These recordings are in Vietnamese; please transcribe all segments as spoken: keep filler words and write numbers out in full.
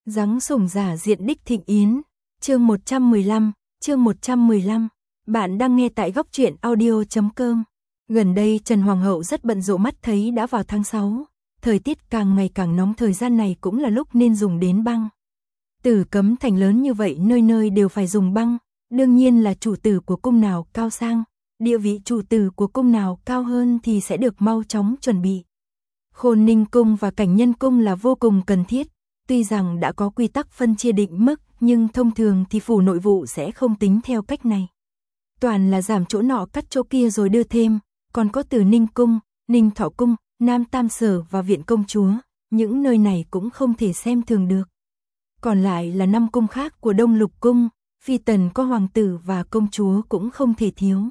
Giáng sủng giả diện đích thịnh yến, chương một trăm mười lăm, chương một trăm mười lăm. Bạn đang nghe tại góc truyện audio chấm com. Gần đây Trần Hoàng hậu rất bận rộn, mắt thấy đã vào tháng sáu, thời tiết càng ngày càng nóng, thời gian này cũng là lúc nên dùng đến băng. Tử Cấm Thành lớn như vậy, nơi nơi đều phải dùng băng, đương nhiên là chủ tử của cung nào cao sang, địa vị chủ tử của cung nào cao hơn thì sẽ được mau chóng chuẩn bị. Khôn Ninh cung và Cảnh Nhân cung là vô cùng cần thiết. Tuy rằng đã có quy tắc phân chia định mức, nhưng thông thường thì phủ nội vụ sẽ không tính theo cách này. Toàn là giảm chỗ nọ cắt chỗ kia rồi đưa thêm, còn có Từ Ninh cung, Ninh Thọ cung, Nam Tam Sở và Viện Công Chúa, những nơi này cũng không thể xem thường được. Còn lại là năm cung khác của Đông Lục cung, phi tần có hoàng tử và công chúa cũng không thể thiếu.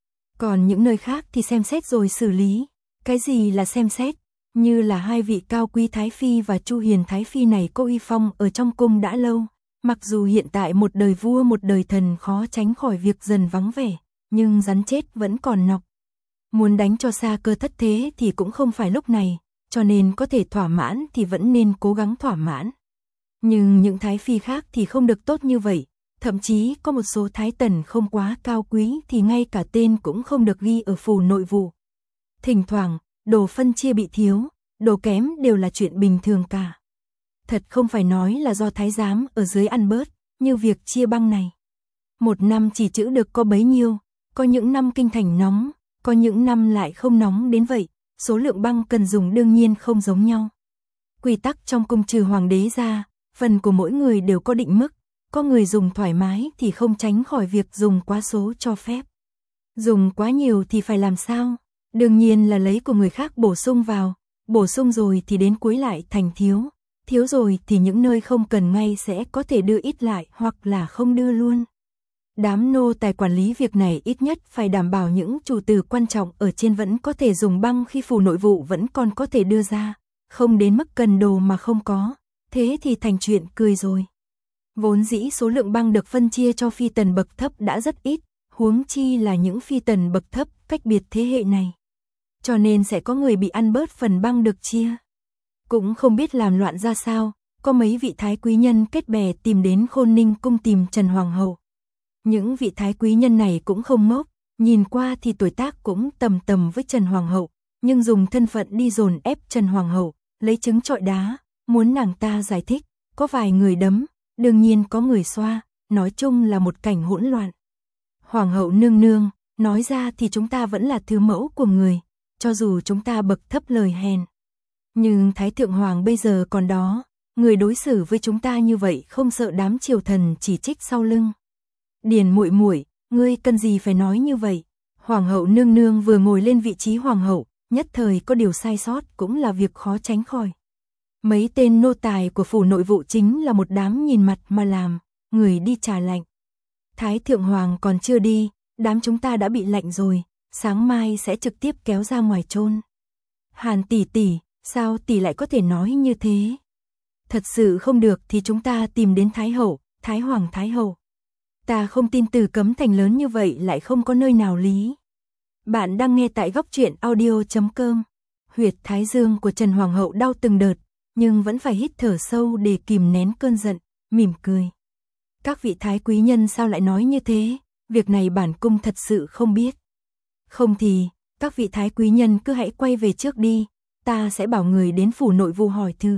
Còn những nơi khác thì xem xét rồi xử lý. Cái gì là xem xét? Như là hai vị cao quý Thái Phi và Chu Hiền Thái Phi này có uy phong ở trong cung đã lâu, mặc dù hiện tại một đời vua một đời thần khó tránh khỏi việc dần vắng vẻ, nhưng rắn chết vẫn còn nọc. Muốn đánh cho xa cơ thất thế thì cũng không phải lúc này, cho nên có thể thỏa mãn thì vẫn nên cố gắng thỏa mãn. Nhưng những Thái Phi khác thì không được tốt như vậy, thậm chí có một số Thái Tần không quá cao quý thì ngay cả tên cũng không được ghi ở phủ nội vụ. Thỉnh thoảng, đồ phân chia bị thiếu, đồ kém đều là chuyện bình thường cả. Thật không phải nói là do thái giám ở dưới ăn bớt, như việc chia băng này. Một năm chỉ trữ được có bấy nhiêu, có những năm kinh thành nóng, có những năm lại không nóng đến vậy, số lượng băng cần dùng đương nhiên không giống nhau. Quy tắc trong cung trừ hoàng đế ra, phần của mỗi người đều có định mức, có người dùng thoải mái thì không tránh khỏi việc dùng quá số cho phép. Dùng quá nhiều thì phải làm sao? Đương nhiên là lấy của người khác bổ sung vào, bổ sung rồi thì đến cuối lại thành thiếu, thiếu rồi thì những nơi không cần ngay sẽ có thể đưa ít lại hoặc là không đưa luôn. Đám nô tài quản lý việc này ít nhất phải đảm bảo những chủ tử quan trọng ở trên vẫn có thể dùng băng khi phủ nội vụ vẫn còn có thể đưa ra, không đến mức cần đồ mà không có, thế thì thành chuyện cười rồi. Vốn dĩ số lượng băng được phân chia cho phi tần bậc thấp đã rất ít, huống chi là những phi tần bậc thấp cách biệt thế hệ này. Cho nên sẽ có người bị ăn bớt phần băng được chia. Cũng không biết làm loạn ra sao, có mấy vị thái quý nhân kết bè tìm đến Khôn Ninh cung tìm Trần Hoàng hậu. Những vị thái quý nhân này cũng không ngốc, nhìn qua thì tuổi tác cũng tầm tầm với Trần Hoàng hậu, nhưng dùng thân phận đi dồn ép Trần Hoàng hậu, lấy trứng trọi đá, muốn nàng ta giải thích, có vài người đấm, đương nhiên có người xoa, nói chung là một cảnh hỗn loạn. Hoàng hậu nương nương, nói ra thì chúng ta vẫn là thứ mẫu của người, cho dù chúng ta bậc thấp lời hèn. Nhưng Thái Thượng Hoàng bây giờ còn đó, người đối xử với chúng ta như vậy không sợ đám triều thần chỉ trích sau lưng. Điền muội muội, ngươi cần gì phải nói như vậy? Hoàng hậu nương nương vừa ngồi lên vị trí hoàng hậu, nhất thời có điều sai sót cũng là việc khó tránh khỏi. Mấy tên nô tài của phủ nội vụ chính là một đám nhìn mặt mà làm, người đi trà lạnh. Thái Thượng Hoàng còn chưa đi, đám chúng ta đã bị lạnh rồi, sáng mai sẽ trực tiếp kéo ra ngoài chôn. Hàn tỷ tỷ, sao tỷ lại có thể nói như thế? Thật sự không được thì chúng ta tìm đến Thái hậu, Thái Hoàng Thái hậu. Ta không tin Tử Cấm Thành lớn như vậy lại không có nơi nào lý. Bạn đang nghe tại góc truyện audio chấm com. Huyệt thái dương của Trần Hoàng hậu đau từng đợt, nhưng vẫn phải hít thở sâu để kìm nén cơn giận, mỉm cười. Các vị thái quý nhân sao lại nói như thế? Việc này bản cung thật sự không biết. Không thì, các vị thái quý nhân cứ hãy quay về trước đi, ta sẽ bảo người đến phủ nội vụ hỏi thử.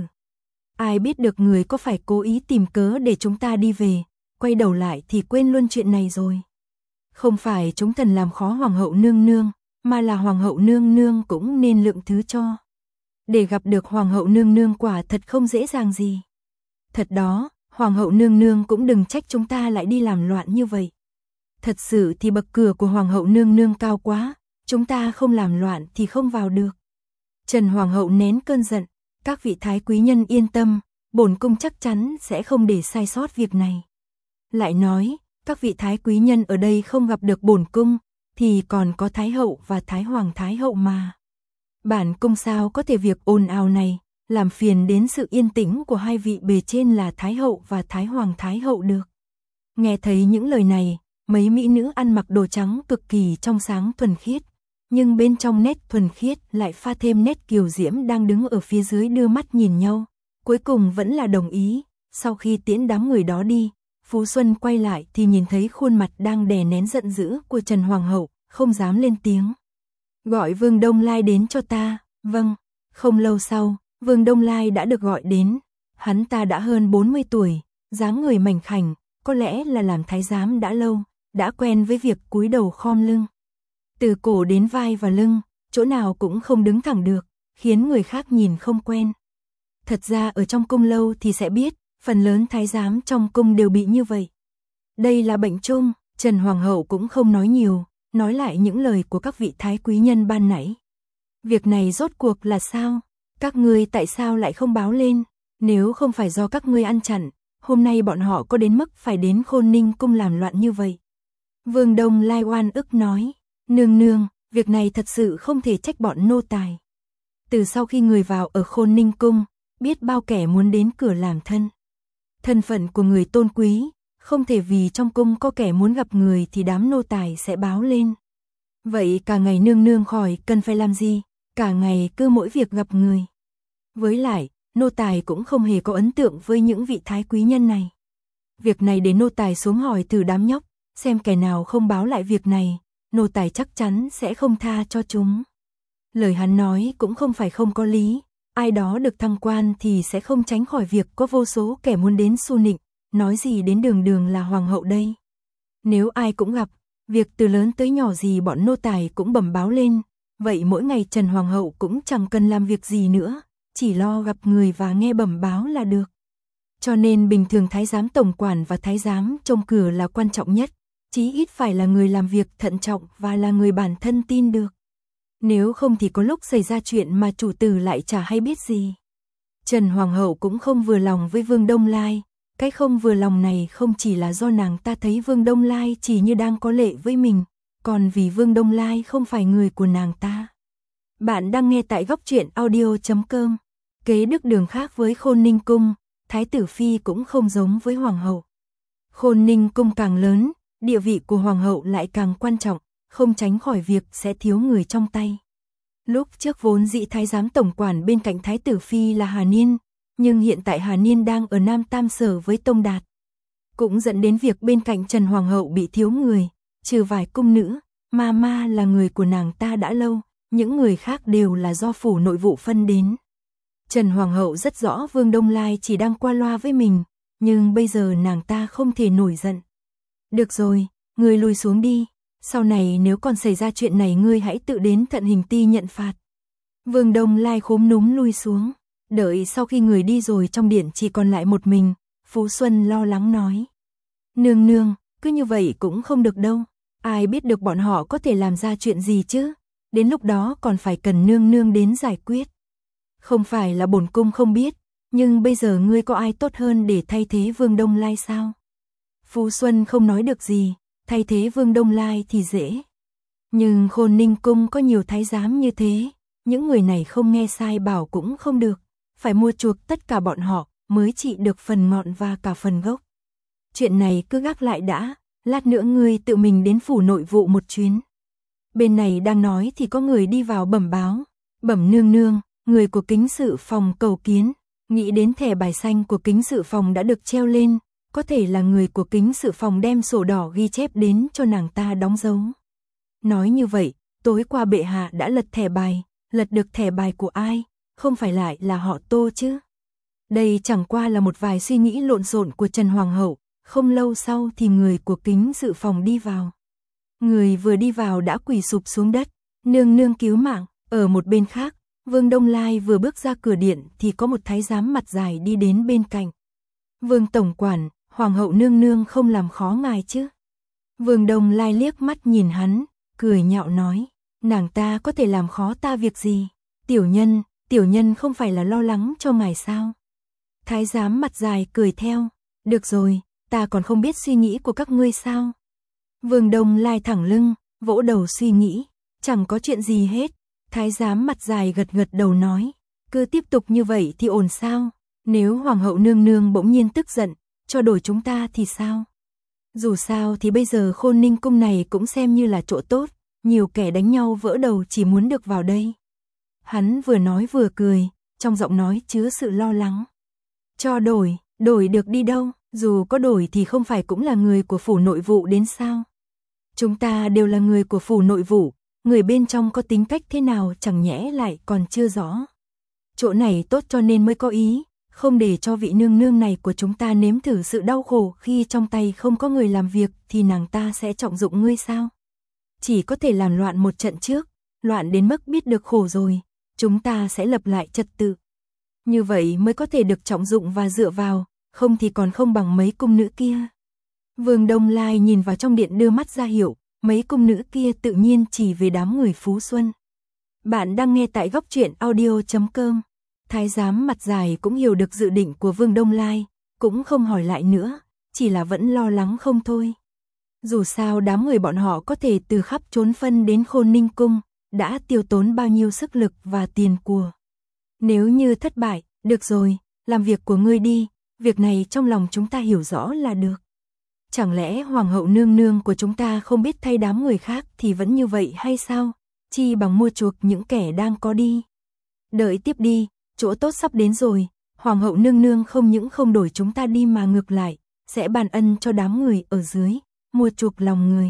Ai biết được người có phải cố ý tìm cớ để chúng ta đi về, quay đầu lại thì quên luôn chuyện này rồi. Không phải chúng thần làm khó hoàng hậu nương nương, mà là hoàng hậu nương nương cũng nên lượng thứ cho. Để gặp được hoàng hậu nương nương quả thật không dễ dàng gì. Thật đó, hoàng hậu nương nương cũng đừng trách chúng ta lại đi làm loạn như vậy. Thật sự thì bậc cửa của hoàng hậu nương nương cao quá, chúng ta không làm loạn thì không vào được. Trần Hoàng hậu nén cơn giận, các vị thái quý nhân yên tâm, bổn cung chắc chắn sẽ không để sai sót việc này. Lại nói, các vị thái quý nhân ở đây không gặp được bổn cung, thì còn có Thái hậu và Thái Hoàng Thái hậu mà. Bản cung sao có thể việc ồn ào này, làm phiền đến sự yên tĩnh của hai vị bề trên là Thái hậu và Thái Hoàng Thái hậu được. Nghe thấy những lời này, mấy mỹ nữ ăn mặc đồ trắng cực kỳ trong sáng thuần khiết, nhưng bên trong nét thuần khiết lại pha thêm nét kiều diễm đang đứng ở phía dưới đưa mắt nhìn nhau, cuối cùng vẫn là đồng ý, Sau khi tiễn đám người đó đi, Phú Xuân quay lại thì nhìn thấy khuôn mặt đang đè nén giận dữ của Trần Hoàng hậu, không dám lên tiếng. Gọi Vương Đông Lai đến cho ta. Vâng. Không lâu sau, Vương Đông Lai đã được gọi đến. Hắn ta đã hơn bốn mươi tuổi, dáng người mảnh khảnh, có lẽ là làm thái giám đã lâu, đã quen với việc cúi đầu khom lưng. Từ cổ đến vai và lưng, chỗ nào cũng không đứng thẳng được, khiến người khác nhìn không quen. Thật ra ở trong cung lâu thì sẽ biết, phần lớn thái giám trong cung đều bị như vậy. Đây là bệnh chung, Trần Hoàng hậu cũng không nói nhiều, nói lại những lời của các vị thái quý nhân ban nãy. Việc này rốt cuộc là sao? Các ngươi tại sao lại không báo lên? Nếu không phải do các ngươi ăn chặn, hôm nay bọn họ có đến mức phải đến Khôn Ninh cung làm loạn như vậy. Vương Đông Lai oan ức nói, nương nương, việc này thật sự không thể trách bọn nô tài. Từ sau khi người vào ở Khôn Ninh cung, biết bao kẻ muốn đến cửa làm thân. Thân phận của người tôn quý, không thể vì trong cung có kẻ muốn gặp người thì đám nô tài sẽ báo lên. Vậy cả ngày nương nương khỏi cần phải làm gì, cả ngày cứ mỗi việc gặp người. Với lại, nô tài cũng không hề có ấn tượng với những vị thái quý nhân này. Việc này để nô tài xuống hỏi thử đám nhóc, xem kẻ nào không báo lại việc này, nô tài chắc chắn sẽ không tha cho chúng. Lời hắn nói cũng không phải không có lý, ai đó được thăng quan thì sẽ không tránh khỏi việc có vô số kẻ muốn đến xu nịnh, nói gì đến đường đường là hoàng hậu đây. Nếu ai cũng gặp, việc từ lớn tới nhỏ gì bọn nô tài cũng bẩm báo lên, vậy mỗi ngày Trần Hoàng hậu cũng chẳng cần làm việc gì nữa, chỉ lo gặp người và nghe bẩm báo là được. Cho nên bình thường thái giám tổng quản và thái giám trông cửa là quan trọng nhất, chí ít phải là người làm việc thận trọng và là người bản thân tin được. Nếu không thì có lúc xảy ra chuyện mà chủ tử lại chả hay biết gì. Trần Hoàng hậu cũng không vừa lòng với Vương Đông Lai, cái không vừa lòng này không chỉ là do nàng ta thấy Vương Đông Lai chỉ như đang có lệ với mình, còn vì Vương Đông Lai không phải người của nàng ta. Bạn đang nghe tại góc truyện audio chấm com. Kế đức đường khác với Khôn Ninh cung, thái tử phi cũng không giống với hoàng hậu. Khôn Ninh cung càng lớn, địa vị của hoàng hậu lại càng quan trọng, không tránh khỏi việc sẽ thiếu người trong tay. Lúc trước vốn dĩ thái giám tổng quản bên cạnh thái tử phi là Hà Niên, nhưng hiện tại Hà Niên đang ở Nam Tam Sở với Tông Đạt. Cũng dẫn đến việc bên cạnh Trần Hoàng hậu bị thiếu người, trừ vài cung nữ, ma ma là người của nàng ta đã lâu, những người khác đều là do phủ nội vụ phân đến. Trần Hoàng hậu rất rõ Vương Đông Lai chỉ đang qua loa với mình, nhưng bây giờ nàng ta không thể nổi giận. Được rồi, ngươi lùi xuống đi, sau này nếu còn xảy ra chuyện này ngươi hãy tự đến Thận Hình Ti nhận phạt. Vương Đông Lai khốm núm lui xuống, đợi sau khi người đi rồi trong điện chỉ còn lại một mình, Phú Xuân lo lắng nói. Nương nương, cứ như vậy cũng không được đâu, ai biết được bọn họ có thể làm ra chuyện gì chứ, đến lúc đó còn phải cần nương nương đến giải quyết. Không phải là bổn cung không biết, nhưng bây giờ ngươi có ai tốt hơn để thay thế Vương Đông Lai sao? Phú Xuân không nói được gì, thay thế Vương Đông Lai thì dễ. Nhưng Khôn Ninh cung có nhiều thái giám như thế, những người này không nghe sai bảo cũng không được, phải mua chuộc tất cả bọn họ mới trị được phần ngọn và cả phần gốc. Chuyện này cứ gác lại đã, lát nữa ngươi tự mình đến phủ nội vụ một chuyến. Bên này đang nói thì có người đi vào bẩm báo, bẩm nương nương, người của kính sự phòng cầu kiến, nghĩ đến thẻ bài xanh của kính sự phòng đã được treo lên, có thể là người của kính sự phòng đem sổ đỏ ghi chép đến cho nàng ta đóng dấu. Nói như vậy, tối qua bệ hạ đã lật thẻ bài, lật được thẻ bài của ai, không phải lại là họ Tô chứ. Đây chẳng qua là một vài suy nghĩ lộn xộn của Trần Hoàng hậu, không lâu sau thì người của kính sự phòng đi vào. Người vừa đi vào đã quỳ sụp xuống đất, nương nương cứu mạng, ở một bên khác. Vương Đông Lai vừa bước ra cửa điện thì có một thái giám mặt dài đi đến bên cạnh. Vương tổng quản, hoàng hậu nương nương không làm khó ngài chứ? Vương Đông Lai liếc mắt nhìn hắn, cười nhạo nói, nàng ta có thể làm khó ta việc gì? Tiểu nhân, tiểu nhân không phải là lo lắng cho ngài sao? Thái giám mặt dài cười theo, được rồi, ta còn không biết suy nghĩ của các ngươi sao? Vương Đông Lai thẳng lưng, vỗ đầu suy nghĩ, chẳng có chuyện gì hết. Thái giám mặt dài gật gật đầu nói, cứ tiếp tục như vậy thì ổn sao? Nếu hoàng hậu nương nương bỗng nhiên tức giận, cho đổi chúng ta thì sao? Dù sao thì bây giờ Khôn Ninh cung này cũng xem như là chỗ tốt, nhiều kẻ đánh nhau vỡ đầu chỉ muốn được vào đây. Hắn vừa nói vừa cười, trong giọng nói chứa sự lo lắng. Cho đổi, Đổi được đi đâu, dù có đổi thì không phải cũng là người của phủ nội vụ đến sao? Chúng ta đều là người của phủ nội vụ, người bên trong có tính cách thế nào chẳng nhẽ lại còn chưa rõ. Chỗ này tốt cho nên mới có ý, không để cho vị nương nương này của chúng ta nếm thử sự đau khổ khi trong tay không có người làm việc thì nàng ta sẽ trọng dụng ngươi sao? Chỉ có thể làm loạn một trận trước, loạn đến mức biết được khổ rồi, chúng ta sẽ lập lại trật tự. Như vậy mới có thể được trọng dụng và dựa vào, không thì còn không bằng mấy cung nữ kia. Vương Đông Lai nhìn vào trong điện đưa mắt ra hiệu, mấy cung nữ kia tự nhiên chỉ về đám người Phú Xuân. Bạn đang nghe tại góc truyện audio chấm com. Thái giám mặt dài cũng hiểu được dự định của Vương Đông Lai, cũng không hỏi lại nữa, chỉ là vẫn lo lắng không thôi. Dù sao đám người bọn họ có thể từ khắp trốn phân đến Khôn Ninh Cung, đã tiêu tốn bao nhiêu sức lực và tiền của. Nếu như thất bại, được rồi, làm việc của ngươi đi, việc này trong lòng chúng ta hiểu rõ là được. Chẳng lẽ hoàng hậu nương nương của chúng ta không biết thay đám người khác thì vẫn như vậy hay sao? Chi bằng mua chuộc những kẻ đang có đi. Đợi tiếp đi, chỗ tốt sắp đến rồi, hoàng hậu nương nương không những không đổi chúng ta đi mà ngược lại, sẽ ban ân cho đám người ở dưới, mua chuộc lòng người.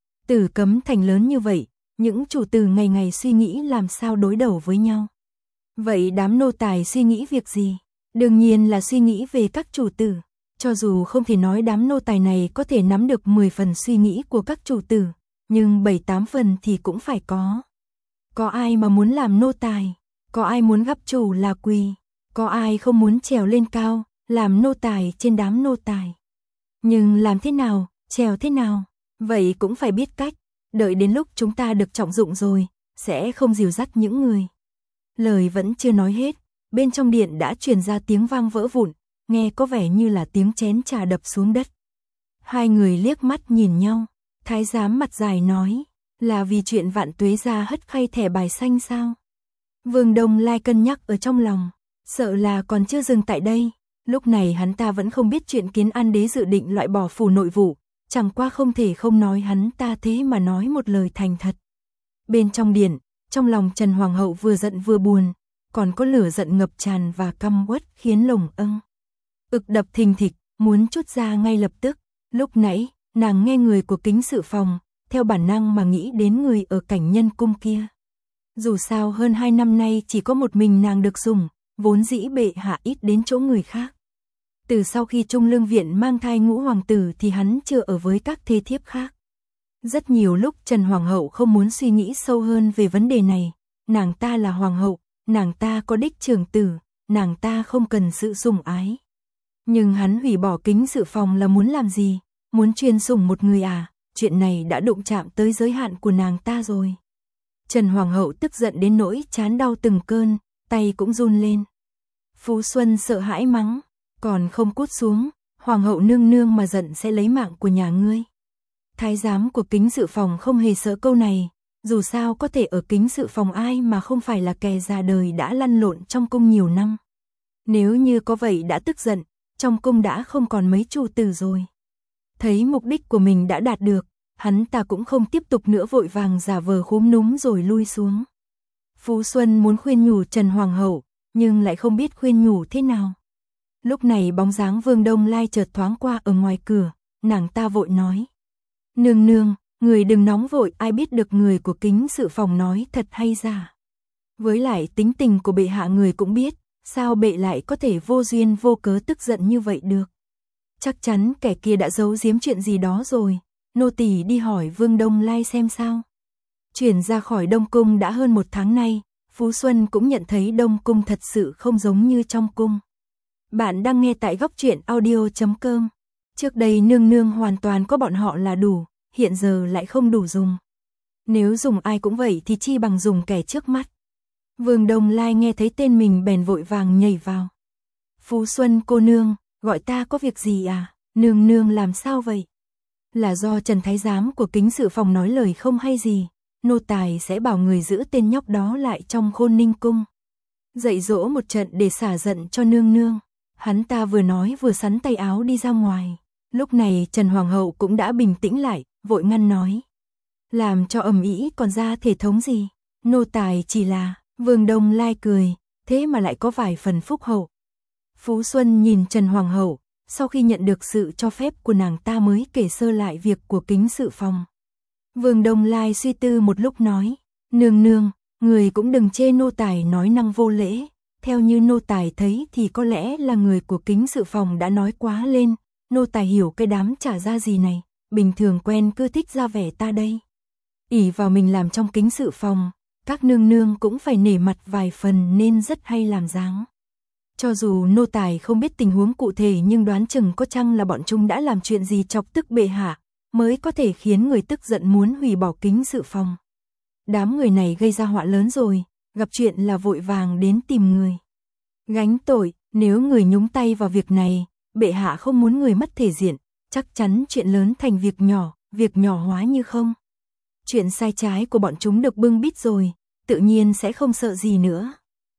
Tử Cấm Thành lớn như vậy, những chủ tử ngày ngày suy nghĩ làm sao đối đầu với nhau. Vậy đám nô tài suy nghĩ việc gì? Đương nhiên là suy nghĩ về các chủ tử. Cho dù không thể nói đám nô tài này có thể nắm được mười phần suy nghĩ của các chủ tử, nhưng bảy tám phần thì cũng phải có. Có ai mà muốn làm nô tài? Có ai muốn gắp chủ là quỳ? Có ai không muốn trèo lên cao, làm nô tài trên đám nô tài? Nhưng làm thế nào, trèo thế nào? Vậy cũng phải biết cách, đợi đến lúc chúng ta được trọng dụng rồi, sẽ không dìu dắt những người. Lời vẫn chưa nói hết, bên trong điện đã truyền ra tiếng vang vỡ vụn, nghe có vẻ như là tiếng chén trà đập xuống đất. Hai người liếc mắt nhìn nhau, thái giám mặt dài nói, là vì chuyện Vạn Tuế gia hất khay thẻ bài xanh sao? Vương Đông Lai cân nhắc ở trong lòng, sợ là còn chưa dừng tại đây, lúc này hắn ta vẫn không biết chuyện Kiến An đế dự định loại bỏ phủ nội vụ, chẳng qua không thể không nói hắn ta thế mà nói một lời thành thật. Bên trong điện, trong lòng Trần Hoàng hậu vừa giận vừa buồn, còn có lửa giận ngập tràn và căm uất khiến lồng âng ực đập thình thịch, muốn trút ra ngay lập tức. Lúc nãy, nàng nghe người của Kính Sự Phòng, theo bản năng mà nghĩ đến người ở Cảnh Nhân Cung kia. Dù sao hơn hai năm nay chỉ có một mình nàng được dùng, vốn dĩ bệ hạ ít đến chỗ người khác. Từ sau khi Trung Lương Viện mang thai ngũ hoàng tử thì hắn chưa ở với các thê thiếp khác. Rất nhiều lúc Trần Hoàng hậu không muốn suy nghĩ sâu hơn về vấn đề này, nàng ta là hoàng hậu, nàng ta có đích trưởng tử, nàng ta không cần sự sủng ái. Nhưng hắn hủy bỏ Kính Sự Phòng là muốn làm gì? Muốn chuyên sủng một người à? Chuyện này đã đụng chạm tới giới hạn của nàng ta rồi. Trần Hoàng hậu tức giận đến nỗi chán đau từng cơn, tay cũng run lên. Phú Xuân sợ hãi mắng, còn không cút xuống, hoàng hậu nương nương mà giận sẽ lấy mạng của nhà ngươi. Thái giám của Kính Sự Phòng không hề sợ câu này, dù sao có thể ở Kính Sự Phòng ai mà không phải là kẻ già đời đã lăn lộn trong cung nhiều năm. Nếu như có vậy đã tức giận, trong cung đã không còn mấy chủ tử rồi. Thấy mục đích của mình đã đạt được, hắn ta cũng không tiếp tục nữa vội vàng giả vờ khúm núm rồi lui xuống. Phú Xuân muốn khuyên nhủ Trần Hoàng hậu, nhưng lại không biết khuyên nhủ thế nào. Lúc này bóng dáng Vương Đông Lai chợt thoáng qua ở ngoài cửa, nàng ta vội nói. Nương nương, người đừng nóng vội, ai biết được người của Kính Sự Phòng nói thật hay giả. Với lại tính tình của bệ hạ người cũng biết, sao bệ lại có thể vô duyên vô cớ tức giận như vậy được. Chắc chắn kẻ kia đã giấu giếm chuyện gì đó rồi, nô tỳ đi hỏi Vương Đông Lai xem sao. Chuyển ra khỏi Đông Cung đã hơn một tháng nay, Phú Xuân cũng nhận thấy Đông Cung thật sự không giống như trong cung. Bạn đang nghe tại góc truyện audio chấm com. Trước đây nương nương hoàn toàn có bọn họ là đủ, hiện giờ lại không đủ dùng. Nếu dùng ai cũng vậy thì chi bằng dùng kẻ trước mắt. Vương Đông Lai nghe thấy tên mình bèn vội vàng nhảy vào. Phú Xuân cô nương, gọi ta có việc gì à? Nương nương làm sao vậy? Là do Trần Thái giám của Kính Sự Phòng nói lời không hay gì, nô tài sẽ bảo người giữ tên nhóc đó lại trong Khôn Ninh Cung. Dạy dỗ một trận để xả giận cho nương nương. Hắn ta vừa nói vừa sắn tay áo đi ra ngoài. Lúc này Trần Hoàng hậu cũng đã bình tĩnh lại, vội ngăn nói. Làm cho ầm ĩ còn ra thể thống gì? Nô tài chỉ là... Vương Đông Lai cười, thế mà lại có vài phần phúc hậu. Phú Xuân nhìn Trần Hoàng hậu, sau khi nhận được sự cho phép của nàng ta mới kể sơ lại việc của kính sự phòng. Vương Đông Lai suy tư một lúc nói, nương nương, người cũng đừng chê nô tài nói năng vô lễ, theo như nô tài thấy thì có lẽ là người của kính sự phòng đã nói quá lên, nô tài hiểu cái đám trả ra gì này, bình thường quen cứ thích ra vẻ ta đây. ỷ vào mình làm trong kính sự phòng, các nương nương cũng phải nể mặt vài phần nên rất hay làm dáng. Cho dù nô tài không biết tình huống cụ thể nhưng đoán chừng có chăng là bọn chúng đã làm chuyện gì chọc tức bệ hạ, mới có thể khiến người tức giận muốn hủy bỏ kính sự phòng. Đám người này gây ra họa lớn rồi, gặp chuyện là vội vàng đến tìm người gánh tội, nếu người nhúng tay vào việc này, bệ hạ không muốn người mất thể diện, chắc chắn chuyện lớn thành việc nhỏ, việc nhỏ hóa như không. Chuyện sai trái của bọn chúng được bưng bít rồi, tự nhiên sẽ không sợ gì nữa.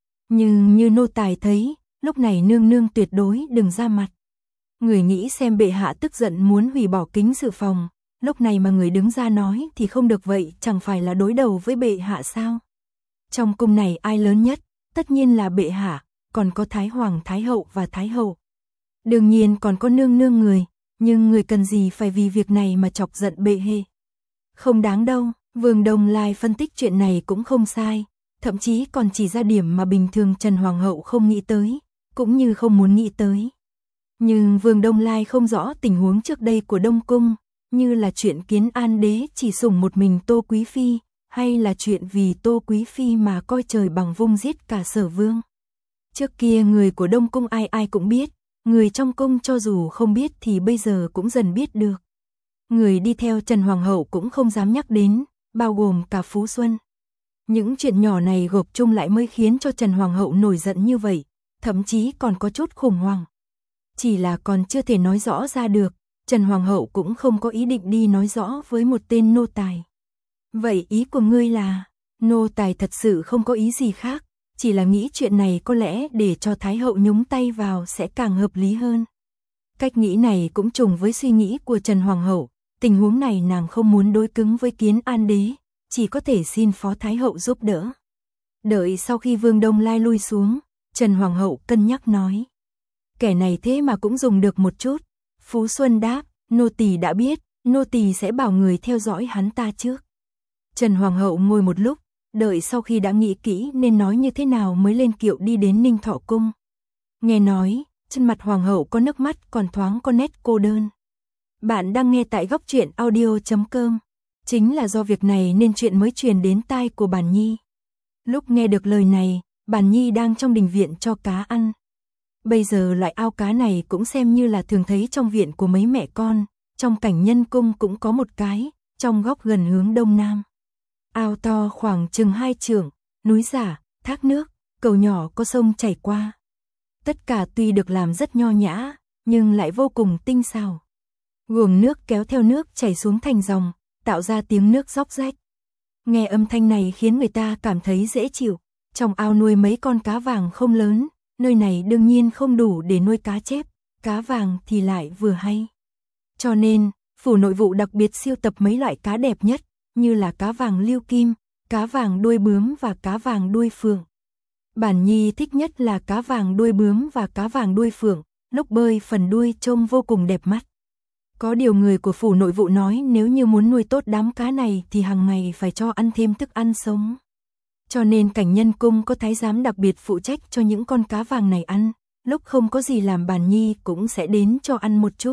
Nhưng như nô tài thấy, lúc này nương nương tuyệt đối đừng ra mặt. Người nghĩ xem bệ hạ tức giận muốn hủy bỏ kính sự phòng, lúc này mà người đứng ra nói thì không được vậy, chẳng phải là đối đầu với bệ hạ sao? Trong cung này ai lớn nhất, tất nhiên là bệ hạ, còn có Thái Hoàng Thái Hậu và Thái Hậu. Đương nhiên còn có nương nương người, nhưng người cần gì phải vì việc này mà chọc giận bệ hạ. Không đáng đâu, Vương Đông Lai phân tích chuyện này cũng không sai, thậm chí còn chỉ ra điểm mà bình thường Trần Hoàng hậu không nghĩ tới, cũng như không muốn nghĩ tới. Nhưng Vương Đông Lai không rõ tình huống trước đây của Đông Cung, như là chuyện Kiến An đế chỉ sủng một mình Tô Quý Phi, hay là chuyện vì Tô Quý Phi mà coi trời bằng vung giết cả Sở Vương. Trước kia người của Đông Cung ai ai cũng biết, người trong cung cho dù không biết thì bây giờ cũng dần biết được. Người đi theo Trần Hoàng hậu cũng không dám nhắc đến, bao gồm cả Phú Xuân. Những chuyện nhỏ này gộp chung lại mới khiến cho Trần Hoàng hậu nổi giận như vậy, thậm chí còn có chút khủng hoảng. Chỉ là còn chưa thể nói rõ ra được, Trần Hoàng hậu cũng không có ý định đi nói rõ với một tên nô tài. Vậy ý của ngươi là, nô tài thật sự không có ý gì khác, chỉ là nghĩ chuyện này có lẽ để cho Thái hậu nhúng tay vào sẽ càng hợp lý hơn. Cách nghĩ này cũng trùng với suy nghĩ của Trần Hoàng hậu, tình huống này nàng không muốn đối cứng với Kiến An đế, chỉ có thể xin Phó Thái hậu giúp đỡ. Đợi sau khi Vương Đông Lai lui xuống, Trần Hoàng hậu cân nhắc nói. Kẻ này thế mà cũng dùng được một chút. Phú Xuân đáp, nô tỳ đã biết, nô tỳ sẽ bảo người theo dõi hắn ta trước. Trần Hoàng hậu ngồi một lúc, đợi sau khi đã nghĩ kỹ nên nói như thế nào mới lên kiệu đi đến Ninh Thọ Cung. Nghe nói, trên mặt Hoàng hậu có nước mắt còn thoáng có nét cô đơn. Bạn đang nghe tại góc truyện audio chấm com. Chính là do việc này nên chuyện mới truyền đến tai của Bản Nhi. Lúc nghe được lời này, Bản Nhi đang trong đình viện cho cá ăn. Bây giờ loại ao cá này cũng xem như là thường thấy trong viện của mấy mẹ con, trong cảnh nhân cung cũng có một cái, trong góc gần hướng đông nam. Ao to khoảng chừng hai trượng, núi giả, thác nước, cầu nhỏ có sông chảy qua. Tất cả tuy được làm rất nho nhã, nhưng lại vô cùng tinh xảo. Guồng nước kéo theo nước chảy xuống thành dòng, tạo ra tiếng nước róc rách. Nghe âm thanh này khiến người ta cảm thấy dễ chịu. Trong ao nuôi mấy con cá vàng không lớn, nơi này đương nhiên không đủ để nuôi cá chép, cá vàng thì lại vừa hay. Cho nên, phủ nội vụ đặc biệt siêu tập mấy loại cá đẹp nhất, như là cá vàng liêu kim, cá vàng đuôi bướm và cá vàng đuôi phượng. Bản Nhi thích nhất là cá vàng đuôi bướm và cá vàng đuôi phượng, lúc bơi phần đuôi trông vô cùng đẹp mắt. Có điều người của phủ nội vụ nói nếu như muốn nuôi tốt đám cá này thì hàng ngày phải cho ăn thêm thức ăn sống. Cho nên cảnh nhân cung có thái giám đặc biệt phụ trách cho những con cá vàng này ăn, lúc không có gì làm Bản Nhi cũng sẽ đến cho ăn một chút.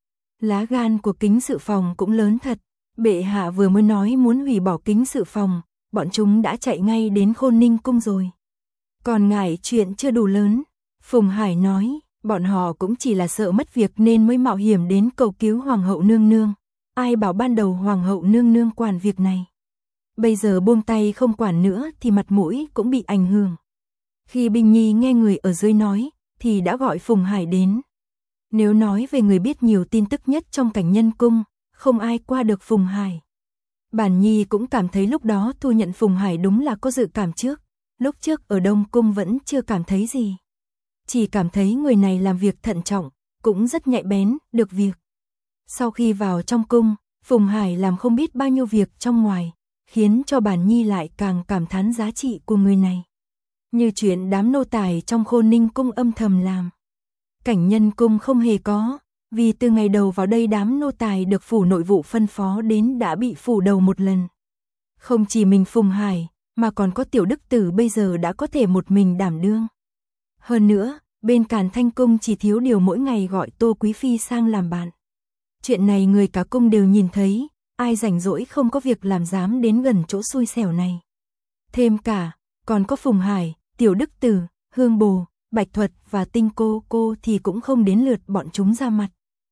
Lá gan của kính sự phòng cũng lớn thật, bệ hạ vừa mới nói muốn hủy bỏ kính sự phòng, bọn chúng đã chạy ngay đến Khôn Ninh cung rồi. Còn ngại chuyện chưa đủ lớn, Phùng Hải nói, bọn họ cũng chỉ là sợ mất việc nên mới mạo hiểm đến cầu cứu Hoàng hậu nương nương, ai bảo ban đầu Hoàng hậu nương nương quản việc này. Bây giờ buông tay không quản nữa thì mặt mũi cũng bị ảnh hưởng. Khi Bình Nhi nghe người ở dưới nói, thì đã gọi Phùng Hải đến. Nếu nói về người biết nhiều tin tức nhất trong cảnh nhân cung, không ai qua được Phùng Hải. Bản Nhi cũng cảm thấy lúc đó thu nhận Phùng Hải đúng là có dự cảm trước, lúc trước ở Đông Cung vẫn chưa cảm thấy gì. Chỉ cảm thấy người này làm việc thận trọng, cũng rất nhạy bén, được việc. Sau khi vào trong cung, Phùng Hải làm không biết bao nhiêu việc trong ngoài, khiến cho Bản Nhi lại càng cảm thán giá trị của người này. Như chuyện đám nô tài trong Khôn Ninh cung âm thầm làm. Cảnh Nhân Cung không hề có, vì từ ngày đầu vào đây đám nô tài được phủ nội vụ phân phó đến đã bị phủ đầu một lần. Không chỉ mình Phùng Hải, mà còn có Tiểu Đức Tử bây giờ đã có thể một mình đảm đương. Hơn nữa, bên Càn Thanh Cung chỉ thiếu điều mỗi ngày gọi Tô Quý Phi sang làm bạn. Chuyện này người cả cung đều nhìn thấy, ai rảnh rỗi không có việc làm dám đến gần chỗ xui xẻo này. Thêm cả, còn có Phùng Hải, Tiểu Đức Tử, Hương Bồ, Bạch Thuật và Tinh Cô Cô thì cũng không đến lượt bọn chúng ra mặt.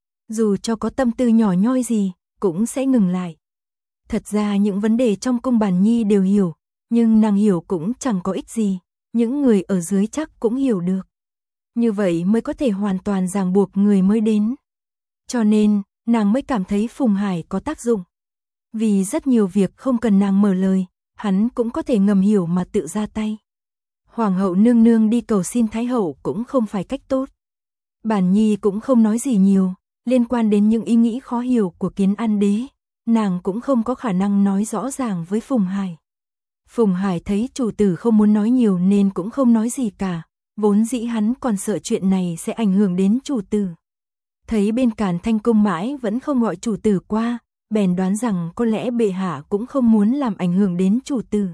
Dù cho có tâm tư nhỏ nhoi gì, cũng sẽ ngừng lại. Thật ra những vấn đề trong cung Bản Nhi đều hiểu, nhưng nàng hiểu cũng chẳng có ích gì, những người ở dưới chắc cũng hiểu được. Như vậy mới có thể hoàn toàn ràng buộc người mới đến. Cho nên, nàng mới cảm thấy Phùng Hải có tác dụng. Vì rất nhiều việc không cần nàng mở lời, hắn cũng có thể ngầm hiểu mà tự ra tay. Hoàng hậu nương nương đi cầu xin Thái hậu cũng không phải cách tốt. Bản Nhi cũng không nói gì nhiều, liên quan đến những ý nghĩ khó hiểu của Kiến An đế, nàng cũng không có khả năng nói rõ ràng với Phùng Hải. Phùng Hải thấy chủ tử không muốn nói nhiều nên cũng không nói gì cả, vốn dĩ hắn còn sợ chuyện này sẽ ảnh hưởng đến chủ tử. Thấy bên Càn Thanh Cung mãi vẫn không gọi chủ tử qua, bèn đoán rằng có lẽ bệ hạ cũng không muốn làm ảnh hưởng đến chủ tử.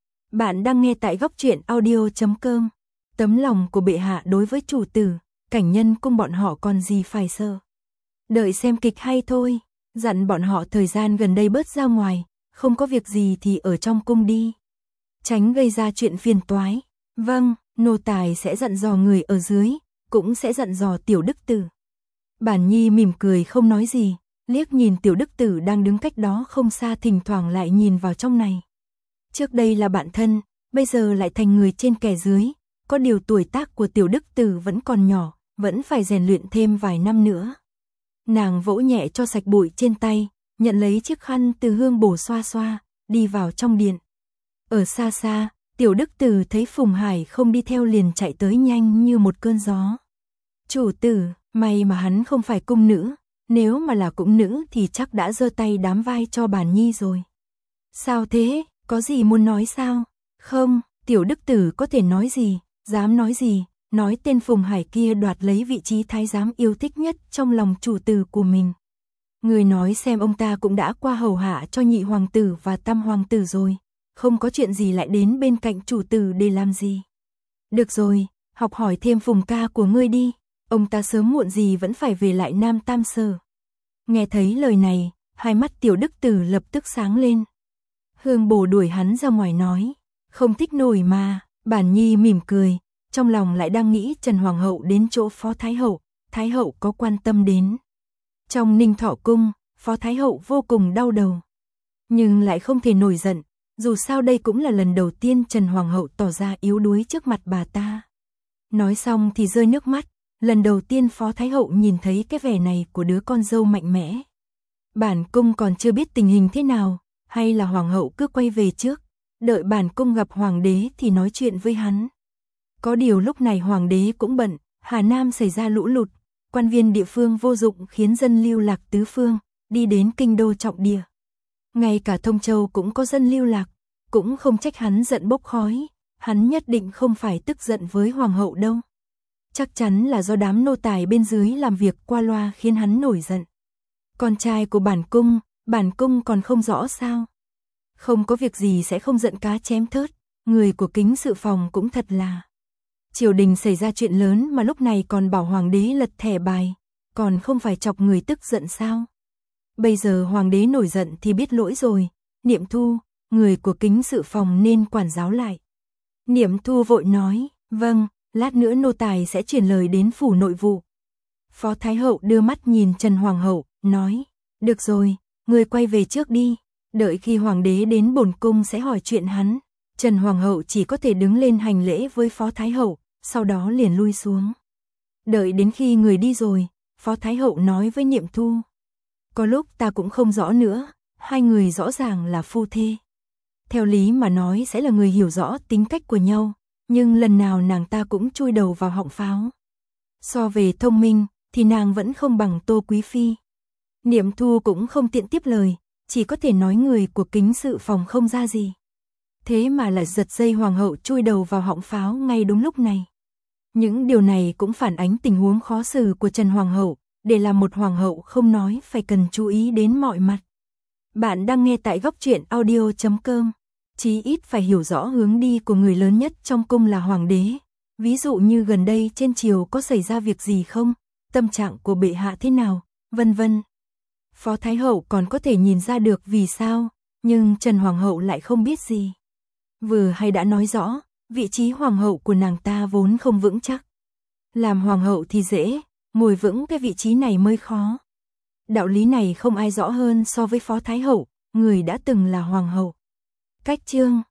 Bạn đang nghe tại góc truyện audio chấm com. Tấm lòng của bệ hạ đối với chủ tử, Cảnh Nhân Cung bọn họ còn gì phải sợ. Đợi xem kịch hay thôi, dặn bọn họ thời gian gần đây bớt ra ngoài, không có việc gì thì ở trong cung đi. Tránh gây ra chuyện phiền toái. Vâng, nô tài sẽ dặn dò người ở dưới, cũng sẽ dặn dò Tiểu Đức Tử. Bản Nhi mỉm cười không nói gì, liếc nhìn Tiểu Đức Tử đang đứng cách đó không xa thỉnh thoảng lại nhìn vào trong này. Trước đây là bạn thân, bây giờ lại thành người trên kẻ dưới, có điều tuổi tác của Tiểu Đức Tử vẫn còn nhỏ, vẫn phải rèn luyện thêm vài năm nữa. Nàng vỗ nhẹ cho sạch bụi trên tay, nhận lấy chiếc khăn từ Hương Bồ xoa xoa, đi vào trong điện. Ở xa xa, Tiểu Đức Tử thấy Phùng Hải không đi theo liền chạy tới nhanh như một cơn gió. Chủ tử, may mà hắn không phải cung nữ, nếu mà là cung nữ thì chắc đã giơ tay đám vai cho Bản Nhi rồi. Sao thế, có gì muốn nói sao? Không, Tiểu Đức Tử có thể nói gì, dám nói gì, nói tên Phùng Hải kia đoạt lấy vị trí thái giám yêu thích nhất trong lòng chủ tử của mình. Người nói xem ông ta cũng đã qua hầu hạ cho nhị hoàng tử và tam hoàng tử rồi, không có chuyện gì lại đến bên cạnh chủ tử để làm gì. Được rồi, học hỏi thêm Phùng ca của ngươi đi, ông ta sớm muộn gì vẫn phải về lại Nam Tam Sở. Nghe thấy lời này, hai mắt Tiểu Đức Tử lập tức sáng lên. Hương Bồ đuổi hắn ra ngoài nói, không thích nổi mà. Bản Nhi mỉm cười, trong lòng lại đang nghĩ Trần Hoàng hậu đến chỗ Phó Thái hậu, Thái hậu có quan tâm đến. Trong Ninh Thọ Cung, Phó Thái hậu vô cùng đau đầu, nhưng lại không thể nổi giận, dù sao đây cũng là lần đầu tiên Trần Hoàng hậu tỏ ra yếu đuối trước mặt bà ta. Nói xong thì rơi nước mắt, lần đầu tiên Phó Thái hậu nhìn thấy cái vẻ này của đứa con dâu mạnh mẽ. Bản cung còn chưa biết tình hình thế nào, hay là Hoàng hậu cứ quay về trước, đợi bản cung gặp Hoàng đế thì nói chuyện với hắn. Có điều lúc này Hoàng đế cũng bận, Hà Nam xảy ra lũ lụt, quan viên địa phương vô dụng khiến dân lưu lạc tứ phương, đi đến kinh đô trọng địa. Ngay cả Thông Châu cũng có dân lưu lạc, cũng không trách hắn giận bốc khói, hắn nhất định không phải tức giận với Hoàng hậu đâu. Chắc chắn là do đám nô tài bên dưới làm việc qua loa khiến hắn nổi giận. Con trai của bản cung, bản cung còn không rõ sao? Không có việc gì sẽ không giận cá chém thớt, người của Kính Sự Phòng cũng thật là. Triều đình xảy ra chuyện lớn mà lúc này còn bảo Hoàng đế lật thẻ bài, còn không phải chọc người tức giận sao? Bây giờ Hoàng đế nổi giận thì biết lỗi rồi, Niệm Thu, người của Kính Sự Phòng nên quản giáo lại. Niệm Thu vội nói, vâng, lát nữa nô tài sẽ chuyển lời đến phủ nội vụ. Phó Thái hậu đưa mắt nhìn Trần Hoàng hậu, nói, được rồi, người quay về trước đi, đợi khi Hoàng đế đến bổn cung sẽ hỏi chuyện hắn. Trần Hoàng hậu chỉ có thể đứng lên hành lễ với Phó Thái hậu, sau đó liền lui xuống. Đợi đến khi người đi rồi, Phó Thái hậu nói với Niệm Thu, có lúc ta cũng không rõ nữa, hai người rõ ràng là phu thê. Theo lý mà nói sẽ là người hiểu rõ tính cách của nhau, nhưng lần nào nàng ta cũng chui đầu vào họng pháo. So về thông minh, thì nàng vẫn không bằng Tô Quý Phi. Niệm Thu cũng không tiện tiếp lời, chỉ có thể nói người của Kính Sự Phòng không ra gì. Thế mà lại giật dây Hoàng hậu chui đầu vào họng pháo ngay đúng lúc này. Những điều này cũng phản ánh tình huống khó xử của Trần Hoàng hậu, để làm một hoàng hậu không nói phải cần chú ý đến mọi mặt. Bạn đang nghe tại góc truyện audio chấm com. Chí ít phải hiểu rõ hướng đi của người lớn nhất trong cung là hoàng đế. Ví dụ như gần đây trên triều có xảy ra việc gì không, tâm trạng của bệ hạ thế nào, vân vân. Phó Thái hậu còn có thể nhìn ra được vì sao, nhưng Trần Hoàng hậu lại không biết gì. Vừa hay đã nói rõ, vị trí hoàng hậu của nàng ta vốn không vững chắc. Làm hoàng hậu thì dễ, ngồi vững cái vị trí này mới khó. Đạo lý này không ai rõ hơn so với Phó Thái hậu, người đã từng là hoàng hậu. Cách chương